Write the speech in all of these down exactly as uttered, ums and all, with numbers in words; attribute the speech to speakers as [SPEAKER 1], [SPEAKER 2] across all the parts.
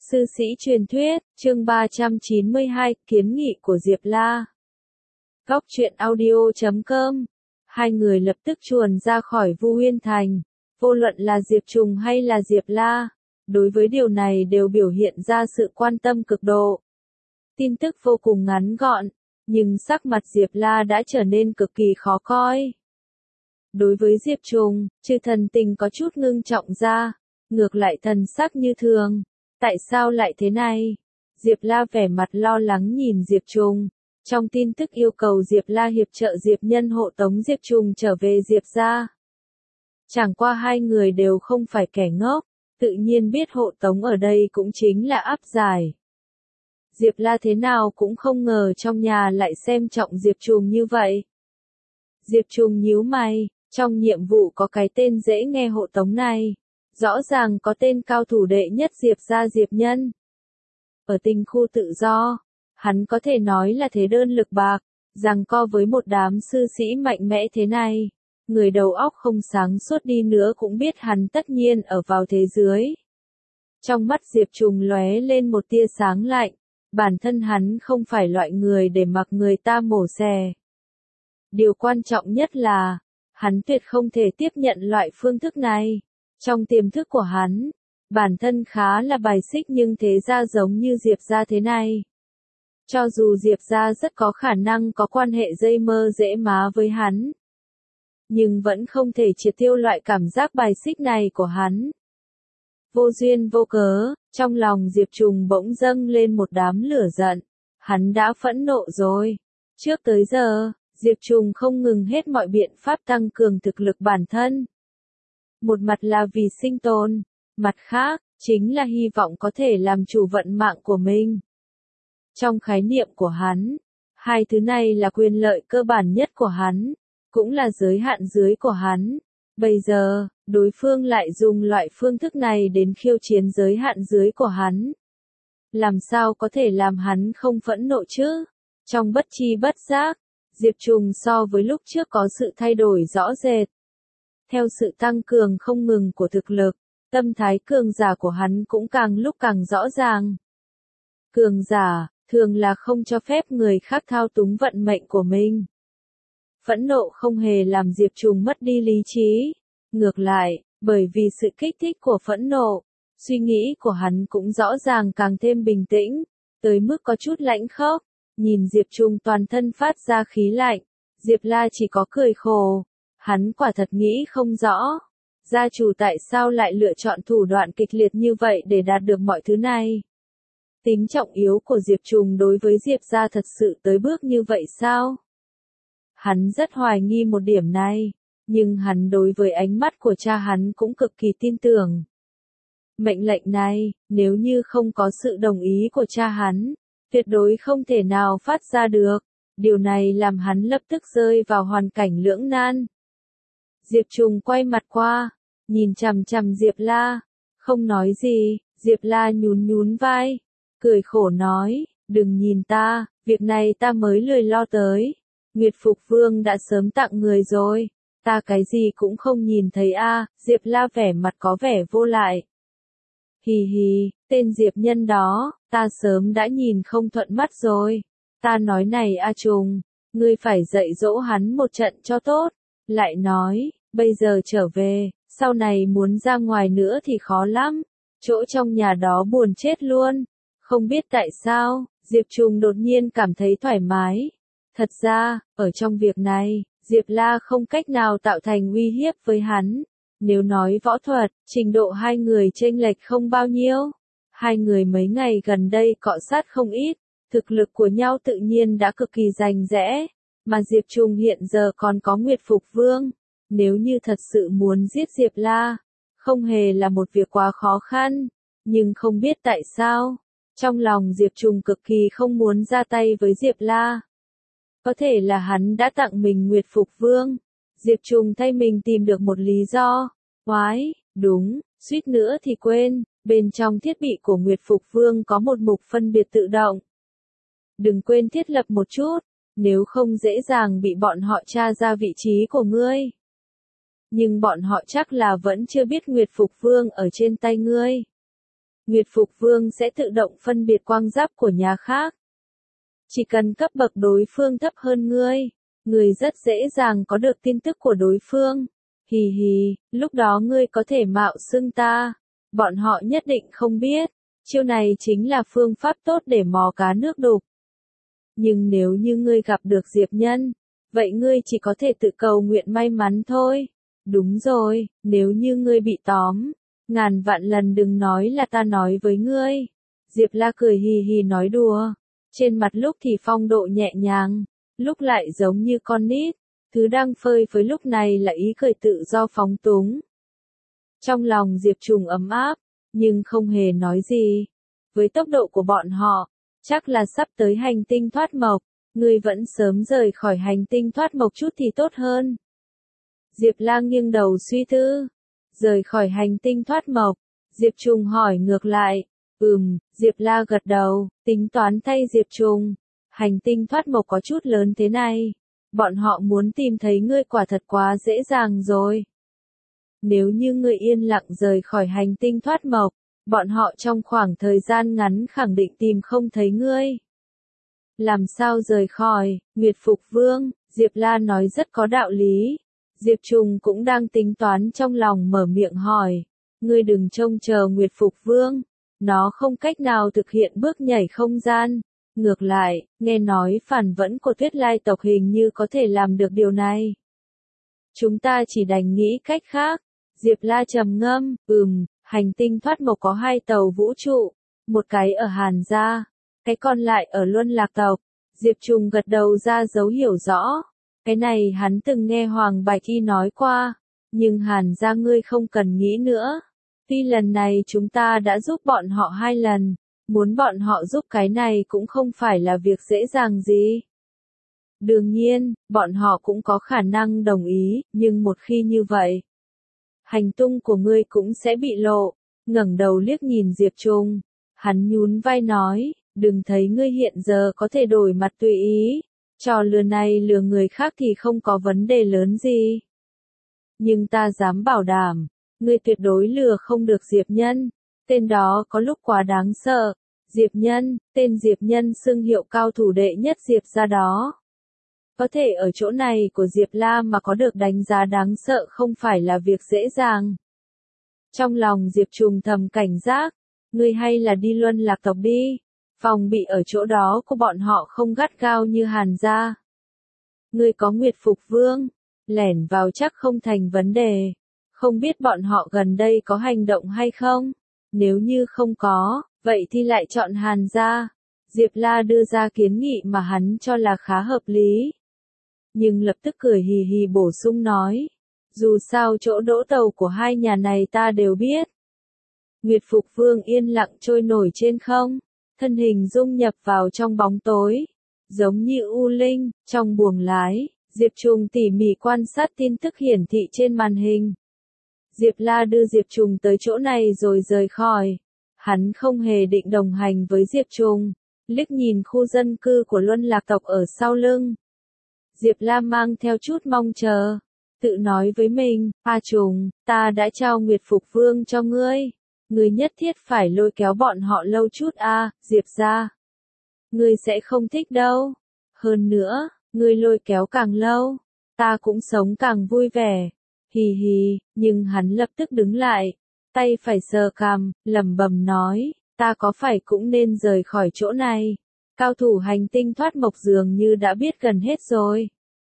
[SPEAKER 1] Sư sĩ truyền thuyết, chương ba trăm chín mươi hai, kiến nghị của Diệp La. Góc truyện audio chấm com. Hai người lập tức chuồn ra khỏi Vu Uyên Thành. Vô luận là Diệp Trùng hay là Diệp La, đối với điều này đều biểu hiện ra sự quan tâm cực độ. Tin tức vô cùng ngắn gọn, nhưng sắc mặt Diệp La đã trở nên cực kỳ khó coi. Đối với Diệp Trùng, trừ thần tình có chút ngưng trọng ra, ngược lại thần sắc như thường. Tại sao lại thế này? Diệp La vẻ mặt lo lắng nhìn Diệp Trùng. Trong tin tức yêu cầu Diệp La hiệp trợ Diệp Nhân hộ tống Diệp Trùng trở về Diệp gia. Chẳng qua hai người đều không phải kẻ ngốc, tự nhiên biết hộ tống ở đây cũng chính là áp giải. Diệp La thế nào cũng không ngờ trong nhà lại xem trọng Diệp Trùng như vậy. Diệp Trùng nhíu mày, trong nhiệm vụ có cái tên dễ nghe hộ tống này. Rõ ràng có tên cao thủ đệ nhất Diệp gia Diệp Nhân. Ở tinh khu tự do, hắn có thể nói là thế đơn lực bạc, giằng co với một đám sư sĩ mạnh mẽ thế này. Người đầu óc không sáng suốt đi nữa cũng biết hắn tất nhiên ở vào thế dưới. Trong mắt Diệp Trùng lóe lên một tia sáng lạnh, bản thân hắn không phải loại người để mặc người ta mổ xẻ. Điều quan trọng nhất là, hắn tuyệt không thể tiếp nhận loại phương thức này. Trong tiềm thức của hắn, bản thân khá là bài xích nhưng thế ra giống như Diệp gia thế này. Cho dù Diệp gia rất có khả năng có quan hệ dây mơ dễ má với hắn, nhưng vẫn không thể triệt tiêu loại cảm giác bài xích này của hắn. Vô duyên vô cớ, trong lòng Diệp Trùng bỗng dâng lên một đám lửa giận. Hắn đã phẫn nộ rồi. Trước tới giờ, Diệp Trùng không ngừng hết mọi biện pháp tăng cường thực lực bản thân. Một mặt là vì sinh tồn, mặt khác, chính là hy vọng có thể làm chủ vận mạng của mình. Trong khái niệm của hắn, hai thứ này là quyền lợi cơ bản nhất của hắn, cũng là giới hạn dưới của hắn. Bây giờ, đối phương lại dùng loại phương thức này đến khiêu chiến giới hạn dưới của hắn. Làm sao có thể làm hắn không phẫn nộ chứ? Trong bất chi bất giác, Diệp Trùng so với lúc trước có sự thay đổi rõ rệt. Theo sự tăng cường không ngừng của thực lực, tâm thái cường giả của hắn cũng càng lúc càng rõ ràng. Cường giả, thường là không cho phép người khác thao túng vận mệnh của mình. Phẫn nộ không hề làm Diệp Trùng mất đi lý trí. Ngược lại, bởi vì sự kích thích của phẫn nộ, suy nghĩ của hắn cũng rõ ràng càng thêm bình tĩnh, tới mức có chút lãnh khốc. Nhìn Diệp Trùng toàn thân phát ra khí lạnh, Diệp La chỉ có cười khổ. Hắn quả thật nghĩ không rõ, gia chủ tại sao lại lựa chọn thủ đoạn kịch liệt như vậy để đạt được mọi thứ này. Tính trọng yếu của Diệp Trùng đối với Diệp gia thật sự tới bước như vậy sao? Hắn rất hoài nghi một điểm này, nhưng hắn đối với ánh mắt của cha hắn cũng cực kỳ tin tưởng. Mệnh lệnh này, nếu như không có sự đồng ý của cha hắn, tuyệt đối không thể nào phát ra được. Điều này làm hắn lập tức rơi vào hoàn cảnh lưỡng nan. Diệp Trùng quay mặt qua, nhìn chằm chằm Diệp La, không nói gì. Diệp La nhún nhún vai, cười khổ nói, đừng nhìn ta, việc này ta mới lười lo tới. Nguyệt Phục Vương đã sớm tặng người rồi, ta cái gì cũng không nhìn thấy a. À. Diệp La vẻ mặt có vẻ vô lại. Hì hì, tên Diệp Nhân đó, ta sớm đã nhìn không thuận mắt rồi. Ta nói này A Trùng, ngươi phải dạy dỗ hắn một trận cho tốt. Lại nói, bây giờ trở về, sau này muốn ra ngoài nữa thì khó lắm. Chỗ trong nhà đó buồn chết luôn. Không biết tại sao, Diệp Trùng đột nhiên cảm thấy thoải mái. Thật ra, ở trong việc này, Diệp La không cách nào tạo thành uy hiếp với hắn. Nếu nói võ thuật, trình độ hai người chênh lệch không bao nhiêu. Hai người mấy ngày gần đây cọ sát không ít, thực lực của nhau tự nhiên đã cực kỳ rành rẽ. Mà Diệp Trùng hiện giờ còn có Nguyệt Phục Vương. Nếu như thật sự muốn giết Diệp La, không hề là một việc quá khó khăn. Nhưng không biết tại sao, trong lòng Diệp Trùng cực kỳ không muốn ra tay với Diệp La. Có thể là hắn đã tặng mình Nguyệt Phục Vương. Diệp Trùng thay mình tìm được một lý do. Oái, đúng, suýt nữa thì quên, bên trong thiết bị của Nguyệt Phục Vương có một mục phân biệt tự động. Đừng quên thiết lập một chút, nếu không dễ dàng bị bọn họ tra ra vị trí của ngươi. Nhưng bọn họ chắc là vẫn chưa biết Nguyệt Phục Vương ở trên tay ngươi. Nguyệt Phục Vương sẽ tự động phân biệt quang giáp của nhà khác. Chỉ cần cấp bậc đối phương thấp hơn ngươi, ngươi rất dễ dàng có được tin tức của đối phương. Hì hì, lúc đó ngươi có thể mạo xưng ta. Bọn họ nhất định không biết. Chiêu này chính là phương pháp tốt để mò cá nước đục. Nhưng nếu như ngươi gặp được Diệp Nhân, vậy ngươi chỉ có thể tự cầu nguyện may mắn thôi. Đúng rồi, nếu như ngươi bị tóm, ngàn vạn lần đừng nói là ta nói với ngươi. Diệp La cười hì hì nói đùa. Trên mặt lúc thì phong độ nhẹ nhàng, lúc lại giống như con nít. Thứ đang phơi phới lúc này là ý cười tự do phóng túng. Trong lòng Diệp Trùng ấm áp, nhưng không hề nói gì. Với tốc độ của bọn họ, chắc là sắp tới hành tinh thoát mộc, ngươi vẫn sớm rời khỏi hành tinh thoát mộc chút thì tốt hơn. Diệp La nghiêng đầu suy tư. Rời khỏi hành tinh thoát mộc, Diệp Trùng hỏi ngược lại. Ừm, Diệp La gật đầu, tính toán thay Diệp Trùng. Hành tinh thoát mộc có chút lớn thế này. Bọn họ muốn tìm thấy ngươi quả thật quá dễ dàng rồi. Nếu như ngươi yên lặng rời khỏi hành tinh thoát mộc, bọn họ trong khoảng thời gian ngắn khẳng định tìm không thấy ngươi. Làm sao rời khỏi, Nguyệt Phục Vương, Diệp La nói rất có đạo lý. Diệp Trùng cũng đang tính toán trong lòng mở miệng hỏi. Ngươi đừng trông chờ Nguyệt Phục Vương, nó không cách nào thực hiện bước nhảy không gian. Ngược lại, nghe nói phản vẫn của Tuyết Lai tộc hình như có thể làm được điều này. Chúng ta chỉ đành nghĩ cách khác. Diệp La trầm ngâm, ừm, hành tinh thoát mộc có hai tàu vũ trụ, một cái ở Hàn Gia, cái còn lại ở Luân Lạc tộc. Diệp Trùng gật đầu ra dấu hiểu rõ. Cái này hắn từng nghe Hoàng Bạch Y nói qua, nhưng Hàn Gia ngươi không cần nghĩ nữa. Tuy lần này chúng ta đã giúp bọn họ hai lần, muốn bọn họ giúp cái này cũng không phải là việc dễ dàng gì. Đương nhiên, bọn họ cũng có khả năng đồng ý, nhưng một khi như vậy, hành tung của ngươi cũng sẽ bị lộ. Ngẩng đầu liếc nhìn Diệp Trùng, hắn nhún vai nói, đừng thấy ngươi hiện giờ có thể đổi mặt tùy ý, trò lừa này lừa người khác thì không có vấn đề lớn gì. Nhưng ta dám bảo đảm, ngươi tuyệt đối lừa không được Diệp Nhân, tên đó có lúc quá đáng sợ. Diệp Nhân, tên Diệp Nhân xưng hiệu cao thủ đệ nhất Diệp gia đó. Có thể ở chỗ này của Diệp La mà có được đánh giá đáng sợ không phải là việc dễ dàng. Trong lòng Diệp Trùng thầm cảnh giác, ngươi hay là đi Luân Lạc tộc đi, phòng bị ở chỗ đó của bọn họ không gắt gao như Hàn Gia. Ngươi có Nguyệt Phục Vương, lẻn vào chắc không thành vấn đề, không biết bọn họ gần đây có hành động hay không, nếu như không có, vậy thì lại chọn Hàn Gia. Diệp La đưa ra kiến nghị mà hắn cho là khá hợp lý. Nhưng lập tức cười hì hì bổ sung nói, dù sao chỗ đỗ tàu của hai nhà này ta đều biết. Nguyệt Phục Vương yên lặng trôi nổi trên không, thân hình dung nhập vào trong bóng tối, giống như u linh, trong buồng lái. Diệp Trùng tỉ mỉ quan sát tin tức hiển thị trên màn hình. Diệp La đưa Diệp Trùng tới chỗ này rồi rời khỏi. Hắn không hề định đồng hành với Diệp Trùng, liếc nhìn khu dân cư của Luân Lạc tộc ở sau lưng. Diệp La mang theo chút mong chờ, tự nói với mình, A Trùng, ta đã trao Nguyệt Phục Vương cho ngươi, ngươi nhất thiết phải lôi kéo bọn họ lâu chút a, Diệp gia. Ngươi sẽ không thích đâu. Hơn nữa, ngươi lôi kéo càng lâu, ta cũng sống càng vui vẻ. Hì hì, nhưng hắn lập tức đứng lại, tay phải sờ cằm, lẩm bẩm nói, ta có phải cũng nên rời khỏi chỗ này. Cao thủ hành tinh thoát mộc dường như đã biết gần hết rồi.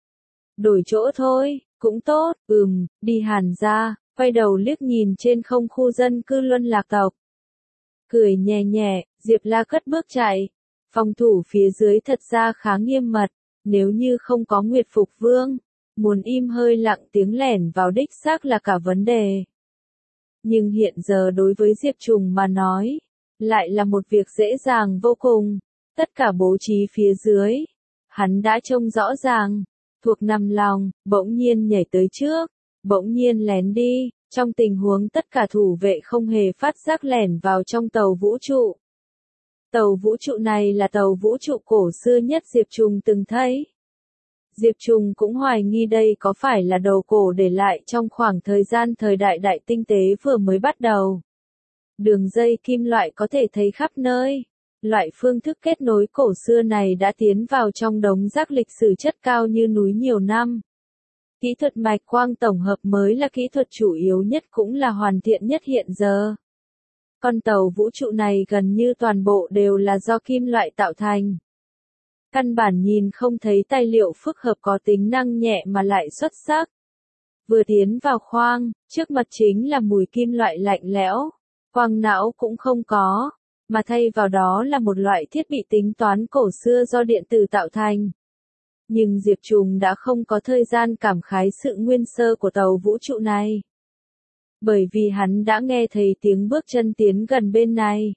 [SPEAKER 1] Đổi chỗ thôi, cũng tốt, ừm, đi Hàn Gia, quay đầu liếc nhìn trên không khu dân cư Luân Lạc tộc. Cười nhẹ nhẹ, Diệp La cất bước chạy. Phòng thủ phía dưới thật ra khá nghiêm mật, nếu như không có Nguyệt Phục Vương, muốn im hơi lặng tiếng lẻn vào đích xác là cả vấn đề. Nhưng hiện giờ đối với Diệp Trùng mà nói, lại là một việc dễ dàng vô cùng. Tất cả bố trí phía dưới, hắn đã trông rõ ràng, thuộc nằm lòng, bỗng nhiên nhảy tới trước, bỗng nhiên lén đi, trong tình huống tất cả thủ vệ không hề phát giác lẻn vào trong tàu vũ trụ. Tàu vũ trụ này là tàu vũ trụ cổ xưa nhất Diệp Trùng từng thấy. Diệp Trùng cũng hoài nghi đây có phải là đồ cổ để lại trong khoảng thời gian thời đại đại tinh tế vừa mới bắt đầu. Đường dây kim loại có thể thấy khắp nơi. Loại phương thức kết nối cổ xưa này đã tiến vào trong đống rác lịch sử chất cao như núi nhiều năm. Kỹ thuật mạch quang tổng hợp mới là kỹ thuật chủ yếu nhất cũng là hoàn thiện nhất hiện giờ. Con tàu vũ trụ này gần như toàn bộ đều là do kim loại tạo thành. Căn bản nhìn không thấy tài liệu phức hợp có tính năng nhẹ mà lại xuất sắc. Vừa tiến vào khoang, trước mặt chính là mùi kim loại lạnh lẽo. Quang não cũng không có, mà thay vào đó là một loại thiết bị tính toán cổ xưa do điện tử tạo thành. Nhưng Diệp Trùng đã không có thời gian cảm khái sự nguyên sơ của tàu vũ trụ này. Bởi vì hắn đã nghe thấy tiếng bước chân tiến gần bên này.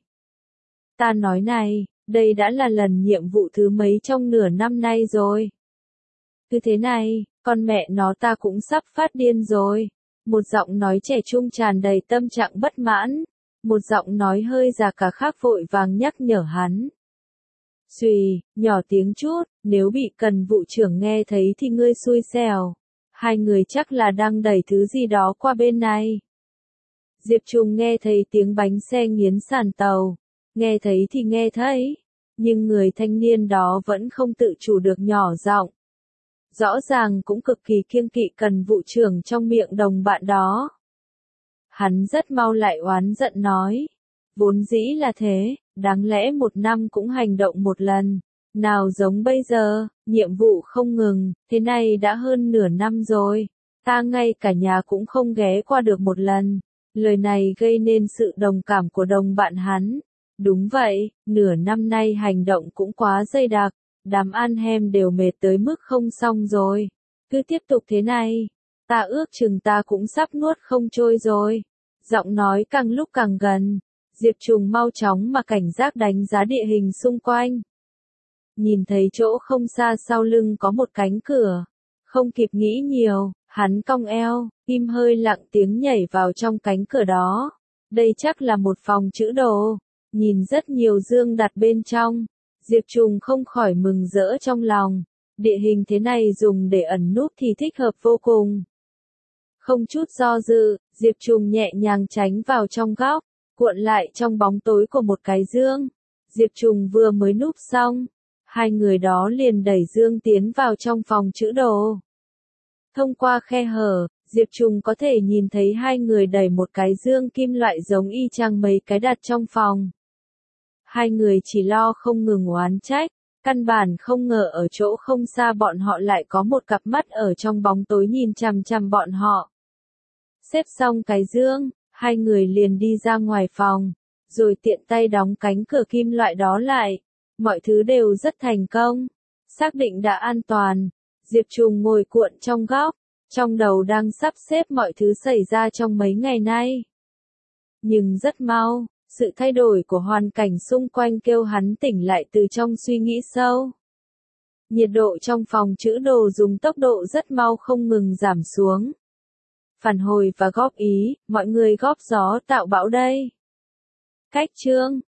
[SPEAKER 1] Ta nói này, đây đã là lần nhiệm vụ thứ mấy trong nửa năm nay rồi. Cứ thế này, con mẹ nó ta cũng sắp phát điên rồi. Một giọng nói trẻ trung tràn đầy tâm trạng bất mãn. Một giọng nói hơi già cả khác vội vàng nhắc nhở hắn. Xùy, nhỏ tiếng chút, nếu bị cần vụ trưởng nghe thấy thì ngươi xui xẻo. Hai người chắc là đang đẩy thứ gì đó qua bên này. Diệp Trùng nghe thấy tiếng bánh xe nghiến sàn tàu. Nghe thấy thì nghe thấy. Nhưng người thanh niên đó vẫn không tự chủ được nhỏ giọng. Rõ ràng cũng cực kỳ kiêng kỵ cần vụ trưởng trong miệng đồng bạn đó. Hắn rất mau lại oán giận nói. Vốn dĩ là thế, đáng lẽ một năm cũng hành động một lần. Nào giống bây giờ, nhiệm vụ không ngừng, thế này đã hơn nửa năm rồi. Ta ngay cả nhà cũng không ghé qua được một lần. Lời này gây nên sự đồng cảm của đồng bạn hắn. Đúng vậy, nửa năm nay hành động cũng quá dày đặc. Đám ăn hem đều mệt tới mức không xong rồi. Cứ tiếp tục thế này. Ta ước chừng ta cũng sắp nuốt không trôi rồi. Giọng nói càng lúc càng gần. Diệp Trùng mau chóng mà cảnh giác đánh giá địa hình xung quanh. Nhìn thấy chỗ không xa sau lưng có một cánh cửa. Không kịp nghĩ nhiều, hắn cong eo, im hơi lặng tiếng nhảy vào trong cánh cửa đó. Đây chắc là một phòng trữ đồ. Nhìn rất nhiều dương đặt bên trong. Diệp Trùng không khỏi mừng rỡ trong lòng. Địa hình thế này dùng để ẩn núp thì thích hợp vô cùng. Không chút do dự, Diệp Trùng nhẹ nhàng tránh vào trong góc, cuộn lại trong bóng tối của một cái dương. Diệp Trùng vừa mới núp xong, hai người đó liền đẩy dương tiến vào trong phòng trữ đồ. Thông qua khe hở, Diệp Trùng có thể nhìn thấy hai người đẩy một cái dương kim loại giống y chang mấy cái đặt trong phòng. Hai người chỉ lo không ngừng oán trách, căn bản không ngờ ở chỗ không xa bọn họ lại có một cặp mắt ở trong bóng tối nhìn chằm chằm bọn họ. Xếp xong cái dương, hai người liền đi ra ngoài phòng, rồi tiện tay đóng cánh cửa kim loại đó lại. Mọi thứ đều rất thành công. Xác định đã an toàn, Diệp Trùng ngồi cuộn trong góc, trong đầu đang sắp xếp mọi thứ xảy ra trong mấy ngày nay. Nhưng rất mau, sự thay đổi của hoàn cảnh xung quanh kêu hắn tỉnh lại từ trong suy nghĩ sâu. Nhiệt độ trong phòng trữ đồ dùng tốc độ rất mau không ngừng giảm xuống. Phản hồi và góp ý, mọi người góp gió tạo bão đây. Cách chương